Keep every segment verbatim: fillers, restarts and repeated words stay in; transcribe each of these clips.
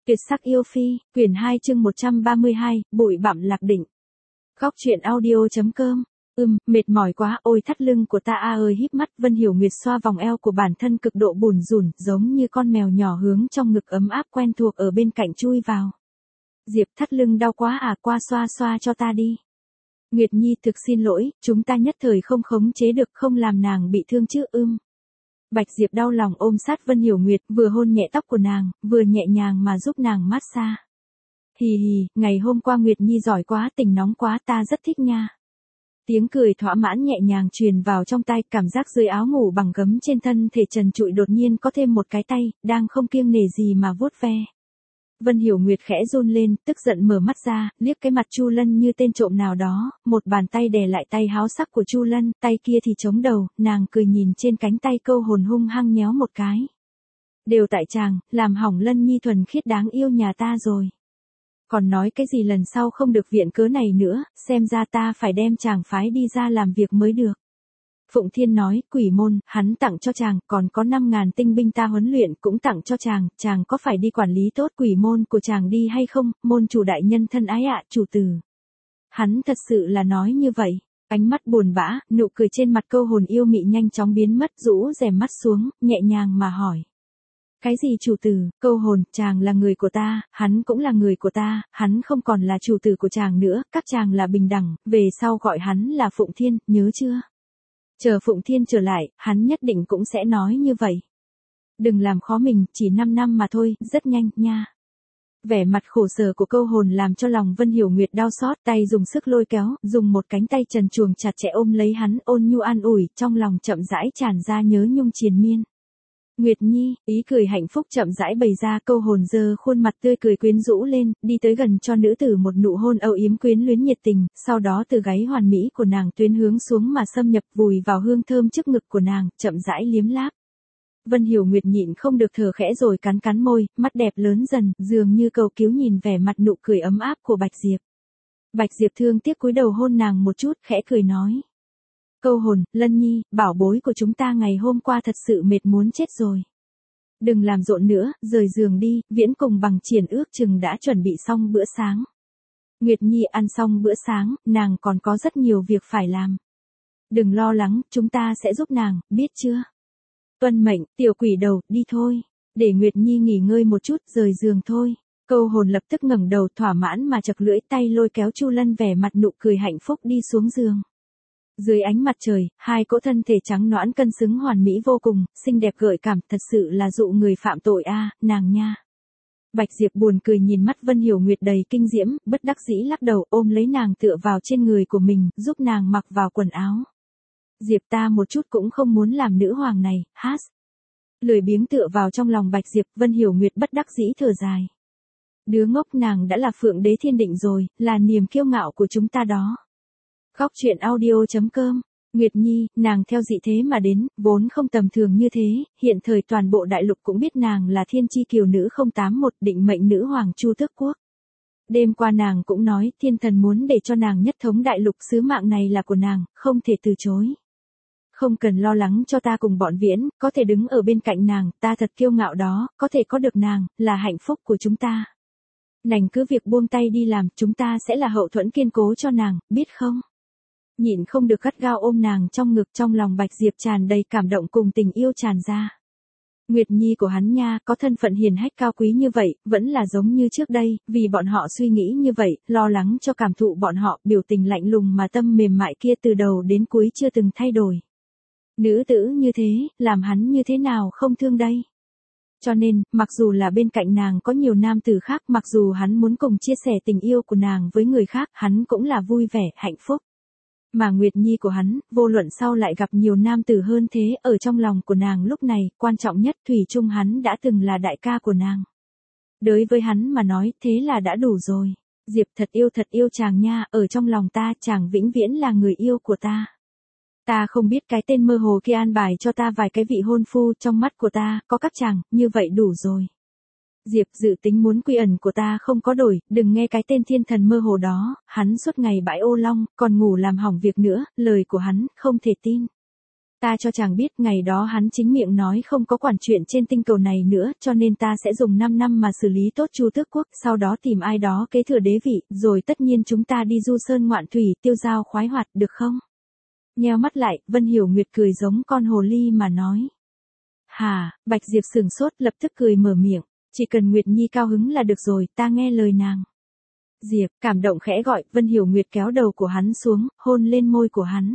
Tuyệt sắc yêu phi, quyển hai chương một trăm ba mươi hai, bụi bặm lạc định. Góc truyện audio.com. Ừm, mệt mỏi quá, ôi thắt lưng của ta a ơi. Híp mắt, Vân Hiểu Nguyệt xoa vòng eo của bản thân cực độ bủn rủn, giống như con mèo nhỏ hướng trong ngực ấm áp quen thuộc ở bên cạnh chui vào. Diệp, thắt lưng đau quá à, qua xoa xoa cho ta đi. Nguyệt Nhi, thực xin lỗi, chúng ta nhất thời không khống chế được, không làm nàng bị thương chứ. Ưm. Bạch Diệp đau lòng ôm sát Vân Hiểu Nguyệt, vừa hôn nhẹ tóc của nàng, vừa nhẹ nhàng mà giúp nàng massage. Hì hì, ngày hôm qua Nguyệt Nhi giỏi quá, tình nóng quá, ta rất thích nha. Tiếng cười thỏa mãn nhẹ nhàng truyền vào trong tai, cảm giác dưới áo ngủ bằng gấm trên thân thể trần trụi đột nhiên có thêm một cái tay, đang không kiêng nể gì mà vuốt ve. Vân Hiểu Nguyệt khẽ run lên, tức giận mở mắt ra, liếc cái mặt Chu Lân như tên trộm nào đó, một bàn tay đè lại tay háo sắc của Chu Lân, tay kia thì chống đầu, nàng cười nhìn trên cánh tay câu hồn hung hăng nhéo một cái. Đều tại chàng, làm hỏng Lân Nhi thuần khiết đáng yêu nhà ta rồi. Còn nói cái gì lần sau không được viện cớ này nữa, xem ra ta phải đem chàng phái đi ra làm việc mới được. Phụng Thiên nói, quỷ môn, hắn tặng cho chàng, còn có năm ngàn tinh binh ta huấn luyện cũng tặng cho chàng, chàng có phải đi quản lý tốt quỷ môn của chàng đi hay không, môn chủ đại nhân thân ái ạ, chủ tử. Hắn thật sự là nói như vậy, ánh mắt buồn bã, nụ cười trên mặt câu hồn yêu mị nhanh chóng biến mất, rũ rèm mắt xuống, nhẹ nhàng mà hỏi. Cái gì chủ tử, câu hồn, chàng là người của ta, hắn cũng là người của ta, hắn không còn là chủ tử của chàng nữa, các chàng là bình đẳng, về sau gọi hắn là Phụng Thiên, nhớ chưa? Chờ Phụng Thiên trở lại, hắn nhất định cũng sẽ nói như vậy. Đừng làm khó mình, chỉ năm năm mà thôi, rất nhanh, nha. Vẻ mặt khổ sở của câu hồn làm cho lòng Vân Hiểu Nguyệt đau xót, tay dùng sức lôi kéo, dùng một cánh tay trần truồng chặt chẽ ôm lấy hắn, ôn nhu an ủi, trong lòng chậm rãi tràn ra nhớ nhung triền miên. Nguyệt Nhi, ý cười hạnh phúc chậm rãi bày ra, câu hồn giơ khuôn mặt tươi cười quyến rũ lên, đi tới gần cho nữ tử một nụ hôn âu yếm quyến luyến nhiệt tình, sau đó từ gáy hoàn mỹ của nàng tuyến hướng xuống mà xâm nhập vùi vào hương thơm trước ngực của nàng, chậm rãi liếm láp. Vân Hiểu Nguyệt nhịn không được thở khẽ rồi cắn cắn môi, mắt đẹp lớn dần, dường như cầu cứu nhìn vẻ mặt nụ cười ấm áp của Bạch Diệp. Bạch Diệp thương tiếc cúi đầu hôn nàng một chút, khẽ cười nói. Câu hồn, Lân Nhi, bảo bối của chúng ta ngày hôm qua thật sự mệt muốn chết rồi. Đừng làm rộn nữa, rời giường đi, Viễn cùng bằng triển ước chừng đã chuẩn bị xong bữa sáng. Nguyệt Nhi ăn xong bữa sáng, nàng còn có rất nhiều việc phải làm. Đừng lo lắng, chúng ta sẽ giúp nàng, biết chưa? Tuân mệnh, tiểu quỷ đầu, đi thôi. Để Nguyệt Nhi nghỉ ngơi một chút, rời giường thôi. Câu hồn lập tức ngẩng đầu thỏa mãn mà chật lưỡi, tay lôi kéo Chu Lân vẻ mặt nụ cười hạnh phúc đi xuống giường. Dưới ánh mặt trời, hai cỗ thân thể trắng nõn cân xứng hoàn mỹ vô cùng, xinh đẹp gợi cảm, thật sự là dụ người phạm tội a, à, nàng nha. Bạch Diệp buồn cười nhìn mắt Vân Hiểu Nguyệt đầy kinh diễm, bất đắc dĩ lắc đầu ôm lấy nàng tựa vào trên người của mình, giúp nàng mặc vào quần áo. Diệp, ta một chút cũng không muốn làm nữ hoàng này, hát. Lười biếng tựa vào trong lòng Bạch Diệp, Vân Hiểu Nguyệt bất đắc dĩ thở dài. Đứa ngốc, nàng đã là Phượng Đế Thiên Định rồi, là niềm kiêu ngạo của chúng ta đó. Góc truyện audio.com. Nguyệt Nhi, nàng theo dị thế mà đến, vốn không tầm thường như thế, hiện thời toàn bộ đại lục cũng biết nàng là thiên chi kiều nữ không tám một, định mệnh nữ hoàng Chu Tước Quốc. Đêm qua nàng cũng nói, thiên thần muốn để cho nàng nhất thống đại lục, sứ mạng này là của nàng, không thể từ chối. Không cần lo lắng cho ta cùng bọn Viễn, có thể đứng ở bên cạnh nàng, ta thật kiêu ngạo đó, có thể có được nàng, là hạnh phúc của chúng ta. Nàng cứ việc buông tay đi làm, chúng ta sẽ là hậu thuẫn kiên cố cho nàng, biết không? Nhịn không được gắt gao ôm nàng trong ngực, trong lòng Bạch Diệp tràn đầy cảm động cùng tình yêu tràn ra. Nguyệt Nhi của hắn nha, có thân phận hiền hách cao quý như vậy, vẫn là giống như trước đây, vì bọn họ suy nghĩ như vậy, lo lắng cho cảm thụ bọn họ, biểu tình lạnh lùng mà tâm mềm mại kia từ đầu đến cuối chưa từng thay đổi. Nữ tử như thế, làm hắn như thế nào không thương đây? Cho nên, mặc dù là bên cạnh nàng có nhiều nam tử khác, mặc dù hắn muốn cùng chia sẻ tình yêu của nàng với người khác, hắn cũng là vui vẻ, hạnh phúc. Mà Nguyệt Nhi của hắn, vô luận sau lại gặp nhiều nam tử hơn thế, ở trong lòng của nàng lúc này, quan trọng nhất thủy chung hắn đã từng là đại ca của nàng. Đối với hắn mà nói, thế là đã đủ rồi. Diệp, thật yêu thật yêu chàng nha, ở trong lòng ta, chàng vĩnh viễn là người yêu của ta. Ta không biết cái tên mơ hồ kia an bài cho ta vài cái vị hôn phu, trong mắt của ta, có các chàng, như vậy đủ rồi. Diệp, dự tính muốn quy ẩn của ta không có đổi, đừng nghe cái tên thiên thần mơ hồ đó, hắn suốt ngày bãi ô long, còn ngủ làm hỏng việc nữa, lời của hắn, không thể tin. Ta cho chàng biết ngày đó hắn chính miệng nói không có quản chuyện trên tinh cầu này nữa, cho nên ta sẽ dùng năm năm mà xử lý tốt Chu Tước Quốc, sau đó tìm ai đó kế thừa đế vị, rồi tất nhiên chúng ta đi du sơn ngoạn thủy, tiêu dao khoái hoạt, được không? Nheo mắt lại, Vân Hiểu Nguyệt cười giống con hồ ly mà nói. Hà, Bạch Diệp sửng sốt, lập tức cười mở miệng, chỉ cần Nguyệt Nhi cao hứng là được rồi, ta nghe lời nàng. Diệp, cảm động khẽ gọi, Vân Hiểu Nguyệt kéo đầu của hắn xuống, hôn lên môi của hắn.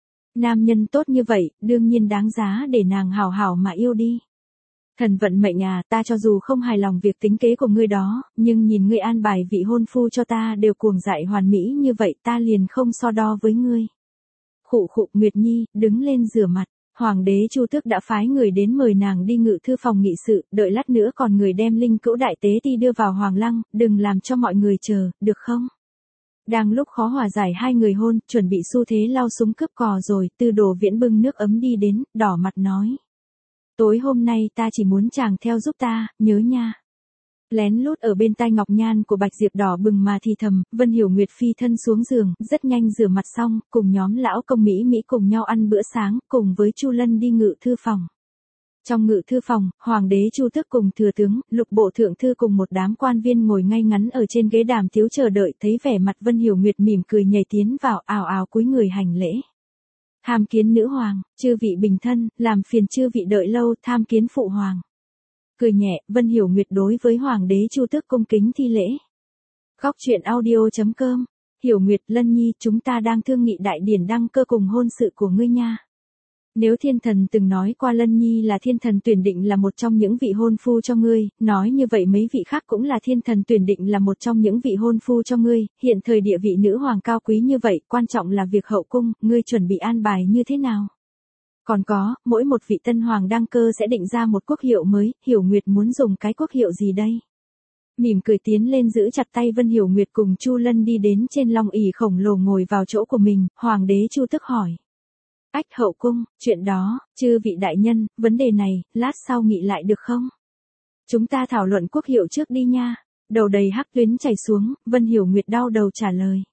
Nam nhân tốt như vậy, đương nhiên đáng giá để nàng hào hào mà yêu đi. Thần vận mệnh à, ta cho dù không hài lòng việc tính kế của ngươi đó, nhưng nhìn ngươi an bài vị hôn phu cho ta đều cuồng dại hoàn mỹ như vậy, ta liền không so đo với ngươi. Khụ khụ, Nguyệt Nhi, đứng lên rửa mặt. Hoàng đế Chu Tước đã phái người đến mời nàng đi ngự thư phòng nghị sự, đợi lát nữa còn người đem linh cữu đại tế ti đưa vào hoàng lăng, đừng làm cho mọi người chờ, được không? Đang lúc khó hòa giải hai người hôn, chuẩn bị xu thế lao súng cướp cò rồi, Tư Đồ Viễn bưng nước ấm đi đến, đỏ mặt nói. Tối hôm nay ta chỉ muốn chàng theo giúp ta, nhớ nha. Lén lút ở bên tai ngọc nhan của Bạch Diệp đỏ bừng mà thì thầm, Vân Hiểu Nguyệt phi thân xuống giường, rất nhanh rửa mặt xong, cùng nhóm lão công Mỹ Mỹ cùng nhau ăn bữa sáng, cùng với Chu Lân đi ngự thư phòng. Trong ngự thư phòng, Hoàng đế Chu Tước cùng thừa tướng, Lục bộ thượng thư cùng một đám quan viên ngồi ngay ngắn ở trên ghế đàm tiếu chờ đợi, thấy vẻ mặt Vân Hiểu Nguyệt mỉm cười nhảy tiến vào, ào ào cúi người hành lễ. Tham kiến nữ hoàng, chư vị bình thân, làm phiền chư vị đợi lâu, tham kiến phụ hoàng. Cười nhẹ, Vân Hiểu Nguyệt đối với Hoàng đế Chu Tước cung kính thi lễ. Khóc chuyện audio chấm com, Hiểu Nguyệt, Lân Nhi, chúng ta đang thương nghị đại điển đăng cơ cùng hôn sự của ngươi nha. Nếu thiên thần từng nói qua Lân Nhi là thiên thần tuyển định là một trong những vị hôn phu cho ngươi, nói như vậy mấy vị khác cũng là thiên thần tuyển định là một trong những vị hôn phu cho ngươi, hiện thời địa vị nữ hoàng cao quý như vậy, quan trọng là việc hậu cung, ngươi chuẩn bị an bài như thế nào? Còn có, mỗi một vị tân hoàng đăng cơ sẽ định ra một quốc hiệu mới, Hiểu Nguyệt muốn dùng cái quốc hiệu gì đây? Mỉm cười tiến lên giữ chặt tay Vân Hiểu Nguyệt cùng Chu Lân đi đến trên long ỷ khổng lồ ngồi vào chỗ của mình, Hoàng đế Chu Tước hỏi. Ách hậu cung, chuyện đó, chư vị đại nhân, vấn đề này, lát sau nghị lại được không? Chúng ta thảo luận quốc hiệu trước đi nha. Đầu đầy hắc tuyến chảy xuống, Vân Hiểu Nguyệt đau đầu trả lời.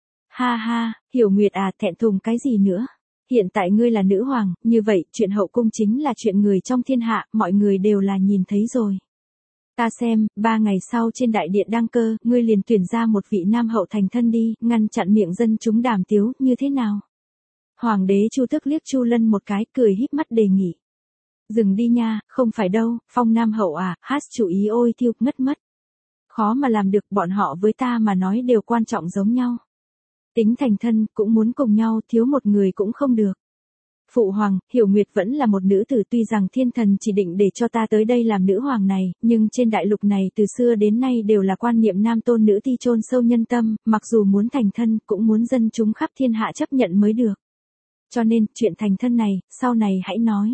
Ha ha, Hiểu Nguyệt à, thẹn thùng cái gì nữa? Hiện tại ngươi là nữ hoàng, như vậy, chuyện hậu cung chính là chuyện người trong thiên hạ, mọi người đều là nhìn thấy rồi. Ta xem, ba ngày sau trên đại điện đăng cơ, ngươi liền tuyển ra một vị nam hậu thành thân đi, ngăn chặn miệng dân chúng đàm tiếu, như thế nào? Hoàng đế Chu Tước liếc Chu Lân một cái, cười híp mắt đề nghị. Dừng đi nha, không phải đâu, phong nam hậu à, hát chủ ý ôi thiêu, ngất mất. Khó mà làm được, bọn họ với ta mà nói đều quan trọng giống nhau. Tính thành thân, cũng muốn cùng nhau, thiếu một người cũng không được. Phụ hoàng, Hiểu Nguyệt vẫn là một nữ tử, tuy rằng thiên thần chỉ định để cho ta tới đây làm nữ hoàng này, nhưng trên đại lục này từ xưa đến nay đều là quan niệm nam tôn nữ ti chôn sâu nhân tâm, mặc dù muốn thành thân, cũng muốn dân chúng khắp thiên hạ chấp nhận mới được. Cho nên, chuyện thành thân này, sau này hãy nói.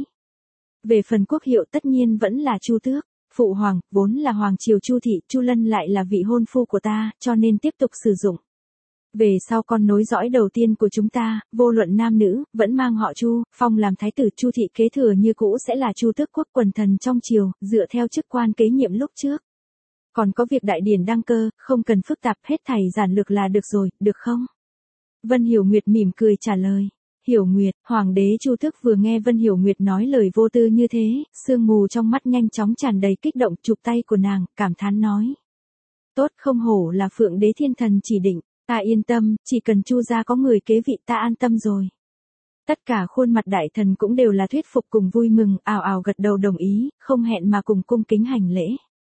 Về phần quốc hiệu tất nhiên vẫn là Chu Tước. Phụ hoàng, vốn là hoàng triều Chu thị, Chu Lân lại là vị hôn phu của ta, cho nên tiếp tục sử dụng. Về sau con nối dõi đầu tiên của chúng ta, vô luận nam nữ, vẫn mang họ Chu, phong làm thái tử, Chu thị kế thừa như cũ sẽ là Chu Tước quốc quần thần trong triều, dựa theo chức quan kế nhiệm lúc trước. Còn có việc đại điển đăng cơ, không cần phức tạp, hết thảy giản lược là được rồi, được không? Vân Hiểu Nguyệt mỉm cười trả lời. Hiểu Nguyệt, Hoàng đế Chu Tước vừa nghe Vân Hiểu Nguyệt nói lời vô tư như thế, sương mù trong mắt nhanh chóng tràn đầy kích động, chụp tay của nàng, cảm thán nói. Tốt, không hổ là Phượng đế thiên thần chỉ định, ta yên tâm, chỉ cần Chu gia có người kế vị ta an tâm rồi. Tất cả khuôn mặt đại thần cũng đều là thuyết phục cùng vui mừng, ào ào gật đầu đồng ý, không hẹn mà cùng cung kính hành lễ.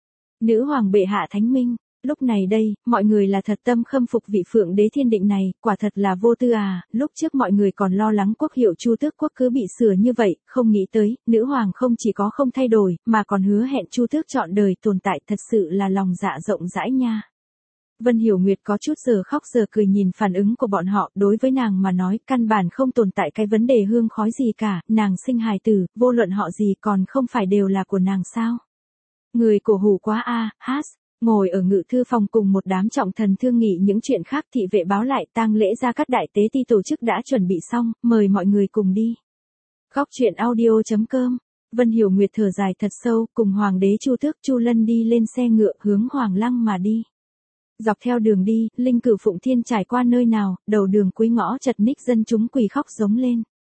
Nữ hoàng bệ hạ thánh minh. Lúc này đây, mọi người là thật tâm khâm phục vị Phượng đế thiên định này, quả thật là vô tư à, lúc trước mọi người còn lo lắng quốc hiệu Chu Tước quốc cứ bị sửa như vậy, không nghĩ tới, nữ hoàng không chỉ có không thay đổi, mà còn hứa hẹn Chu Tước trọn đời tồn tại, thật sự là lòng dạ rộng rãi nha. Vân Hiểu Nguyệt có chút giờ khóc giờ cười nhìn phản ứng của bọn họ, đối với nàng mà nói, căn bản không tồn tại cái vấn đề hương khói gì cả, nàng sinh hài tử, vô luận họ gì còn không phải đều là của nàng sao. Người cổ hủ quá a, à, hát. Ngồi ở ngự thư phòng cùng một đám trọng thần thương nghị những chuyện khác, thị vệ báo lại tang lễ gia các đại tế ti tổ chức đã chuẩn bị xong, mời mọi người cùng đi. Khóc chuyện audio chấm com, Vân Hiểu Nguyệt thở dài thật sâu, cùng Hoàng đế Chu Tước Chu Lân đi lên xe ngựa hướng Hoàng Lăng mà đi. Dọc theo đường đi, Linh Cửu Phụng Thiên trải qua nơi nào, đầu đường cuối ngõ chật ních dân chúng quỳ khóc giống lên.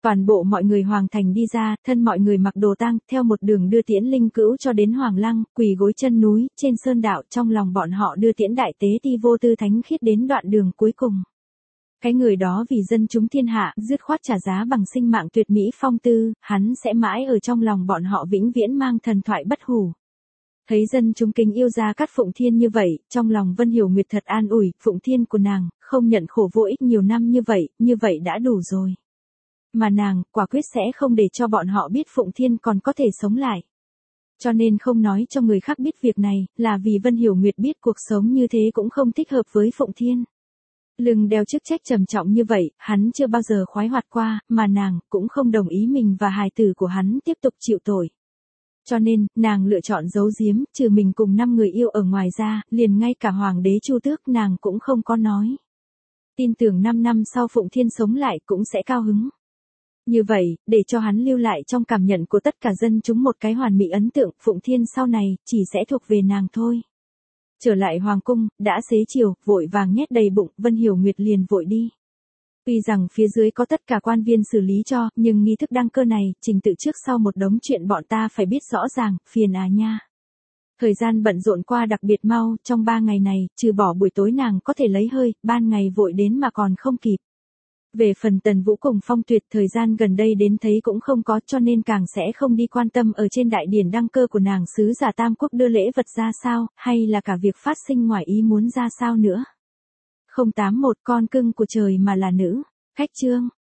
Toàn bộ mọi người hoàng thành đi ra, thân mọi người mặc đồ tang, theo một đường đưa tiễn linh cữu cho đến hoàng lăng, quỳ gối chân núi, trên sơn đạo, trong lòng bọn họ đưa tiễn đại tế ti vô tư thánh khiết đến đoạn đường cuối cùng. Cái người đó vì dân chúng thiên hạ, dứt khoát trả giá bằng sinh mạng tuyệt mỹ phong tư, hắn sẽ mãi ở trong lòng bọn họ vĩnh viễn mang thần thoại bất hủ. Thấy dân chúng kính yêu Gia Cát Phụng Thiên như vậy, trong lòng Vân Hiểu Nguyệt thật an ủi, Phụng Thiên của nàng, không nhận khổ vô ích nhiều năm như vậy, như vậy đã đủ rồi. Mà nàng, quả quyết sẽ không để cho bọn họ biết Phụng Thiên còn có thể sống lại. Cho nên không nói cho người khác biết việc này, là vì Vân Hiểu Nguyệt biết cuộc sống như thế cũng không thích hợp với Phụng Thiên. Lưng đeo chức trách trầm trọng như vậy, hắn chưa bao giờ khoái hoạt qua, mà nàng cũng không đồng ý mình và hài tử của hắn tiếp tục chịu tội. Cho nên, nàng lựa chọn giấu giếm, trừ mình cùng năm người yêu ở ngoài ra, liền ngay cả hoàng đế Chu Tước nàng cũng không có nói. Tin tưởng năm năm sau Phụng Thiên sống lại cũng sẽ cao hứng. Như vậy, để cho hắn lưu lại trong cảm nhận của tất cả dân chúng một cái hoàn mỹ ấn tượng, Phụng Thiên sau này, chỉ sẽ thuộc về nàng thôi. Trở lại hoàng cung, đã xế chiều, vội vàng nhét đầy bụng, Vân Hiểu Nguyệt liền vội đi. Tuy rằng phía dưới có tất cả quan viên xử lý cho, nhưng nghi thức đăng cơ này, trình tự trước sau một đống chuyện bọn ta phải biết rõ ràng, phiền à nha. Thời gian bận rộn qua đặc biệt mau, trong ba ngày này, trừ bỏ buổi tối nàng có thể lấy hơi, ban ngày vội đến mà còn không kịp. Về phần Tần Vũ cùng Phong Tuyệt, thời gian gần đây đến thấy cũng không có, cho nên càng sẽ không đi quan tâm ở trên đại điển đăng cơ của nàng sứ giả Tam Quốc đưa lễ vật ra sao, hay là cả việc phát sinh ngoài ý muốn ra sao nữa. không tám một Con cưng của trời mà là nữ. Khách chương.